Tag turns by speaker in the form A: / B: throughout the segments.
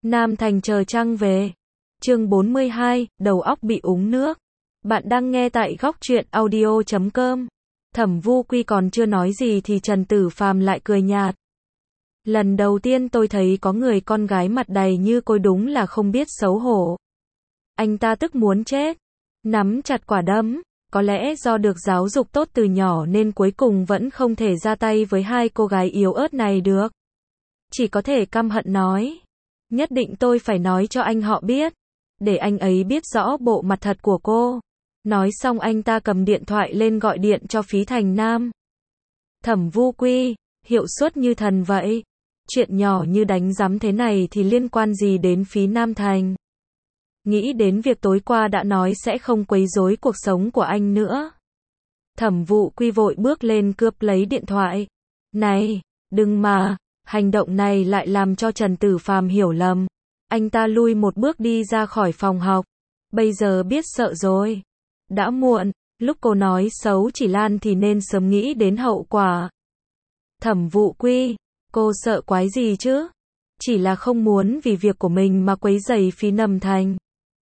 A: Nam Thành chờ trăng về. Chương 42, đầu óc bị uống nước. Bạn đang nghe tại góc truyện audio.com. Thẩm Vu Quy còn chưa nói gì thì Trần Tử Phàm lại cười nhạt. Lần đầu tiên tôi thấy có người con gái mặt đầy như cô, đúng là không biết xấu hổ. Anh ta tức muốn chết, nắm chặt quả đấm. Có lẽ do được giáo dục tốt từ nhỏ nên cuối cùng vẫn không thể ra tay với hai cô gái yếu ớt này được. Chỉ có thể căm hận nói. Nhất định tôi phải nói cho anh họ biết, để anh ấy biết rõ bộ mặt thật của cô. Nói xong anh ta cầm điện thoại lên gọi điện cho Phí Thành Nam. Thẩm Vu Quy, hiệu suất như thần vậy. Chuyện nhỏ như đánh rắm thế này thì liên quan gì đến Phí Nam Thành? Nghĩ đến việc tối qua đã nói sẽ không quấy rối cuộc sống của anh nữa. Thẩm Vu Quy vội bước lên cướp lấy điện thoại. Này, đừng mà, hành động này lại làm cho Trần Tử Phàm hiểu lầm. Anh ta lui một bước đi ra khỏi phòng học. Bây giờ biết sợ rồi. Đã muộn, lúc cô nói xấu Chỉ Lan thì nên sớm nghĩ đến hậu quả. Thẩm Vu Quy, cô sợ quái gì chứ? Chỉ là không muốn vì việc của mình mà quấy rầy Phí Nam Thành.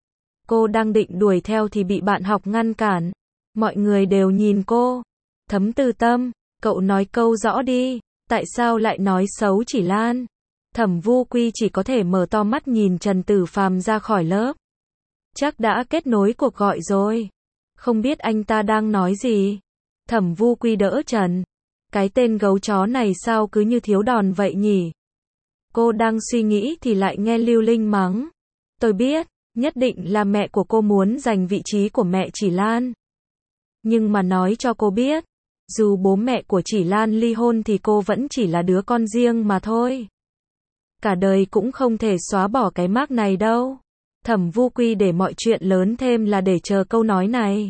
A: Cô đang định đuổi theo thì bị bạn học ngăn cản. Mọi người đều nhìn cô. Thấm Từ Tâm, cậu nói câu rõ đi, tại sao lại nói xấu Chỉ Lan? Thẩm Vu Quy chỉ có thể mở to mắt nhìn Trần Tử Phàm ra khỏi lớp. Chắc đã kết nối cuộc gọi rồi. Không biết anh ta đang nói gì. Thẩm Vu Quy đỡ Trần. Cái tên gấu chó này sao cứ như thiếu đòn vậy nhỉ? Cô đang suy nghĩ thì lại nghe Lưu Linh mắng. Tôi biết, nhất định là mẹ của cô muốn giành vị trí của mẹ Chỉ Lan. Nhưng mà nói cho cô biết, dù bố mẹ của Chỉ Lan ly hôn thì cô vẫn chỉ là đứa con riêng mà thôi. Cả đời cũng không thể xóa bỏ cái mác này đâu. Thẩm Vu Quy để mọi chuyện lớn thêm là để chờ câu nói này.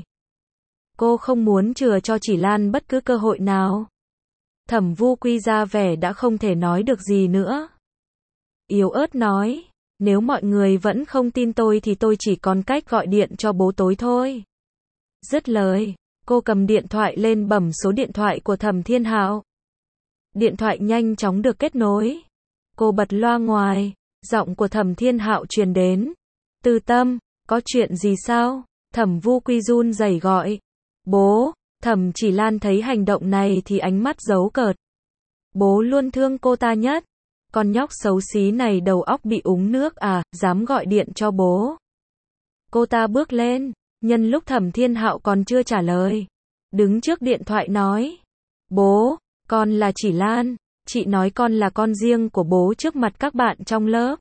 A: Cô không muốn chừa cho Chỉ Lan bất cứ cơ hội nào. Thẩm Vu Quy ra vẻ đã không thể nói được gì nữa. Yếu ớt nói, nếu mọi người vẫn không tin tôi thì tôi chỉ còn cách gọi điện cho bố tôi thôi. Dứt lời, cô cầm điện thoại lên bấm số điện thoại của Thẩm Thiên Hạo. Điện thoại nhanh chóng được kết nối. Cô bật loa ngoài, giọng của Thẩm Thiên Hạo truyền đến. Từ Tâm, có chuyện gì sao? Thẩm Vu Quy run rẩy gọi. Bố. Thẩm Chỉ Lan thấy hành động này thì ánh mắt giấu cợt. Bố luôn thương cô ta nhất. Con nhóc xấu xí này đầu óc bị uống nước à, dám gọi điện cho bố. Cô ta bước lên, nhân lúc Thẩm Thiên Hạo còn chưa trả lời. Đứng trước điện thoại nói. Bố, con là Chỉ Lan. Chị nói con là con riêng của bố trước mặt các bạn trong lớp.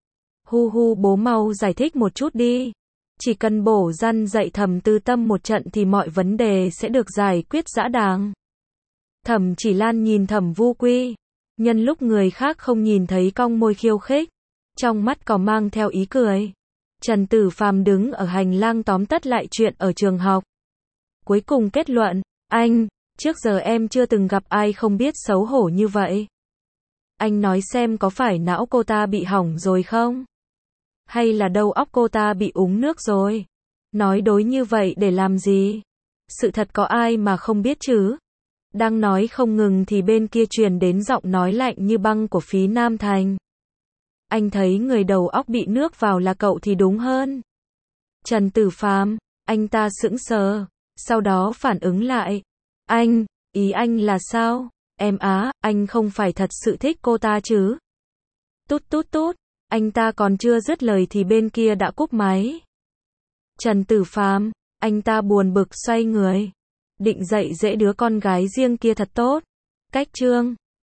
A: Hu hu, bố mau giải thích một chút đi. Chỉ cần bổ răn dạy Thẩm Từ Tâm một trận thì mọi vấn đề sẽ được giải quyết dã đàng. Thẩm Chỉ Lan nhìn Thẩm Vu Quy. Nhân lúc người khác không nhìn thấy cong môi khiêu khích. Trong mắt có mang theo ý cười. Trần Tử Phàm đứng ở hành lang tóm tắt lại chuyện ở trường học. Cuối cùng kết luận, anh, trước giờ em chưa từng gặp ai không biết xấu hổ như vậy. Anh nói xem có phải não cô ta bị hỏng rồi không? Hay là đầu óc cô ta bị uống nước rồi? Nói đối như vậy để làm gì? Sự thật có ai mà không biết chứ? Đang nói không ngừng thì bên kia truyền đến giọng nói lạnh như băng của Phí Nam Thành. Anh thấy người đầu óc bị nước vào là cậu thì đúng hơn. Trần Tử Phàm, anh ta sững sờ, sau đó phản ứng lại. Anh, ý anh là sao? Em á, anh không phải thật sự thích cô ta chứ? Tút tút tút, anh ta còn chưa dứt lời thì bên kia đã cúp máy. Trần Tử Phàm, anh ta buồn bực xoay người. Định dạy dỗ đứa con gái riêng kia thật tốt. Cách chương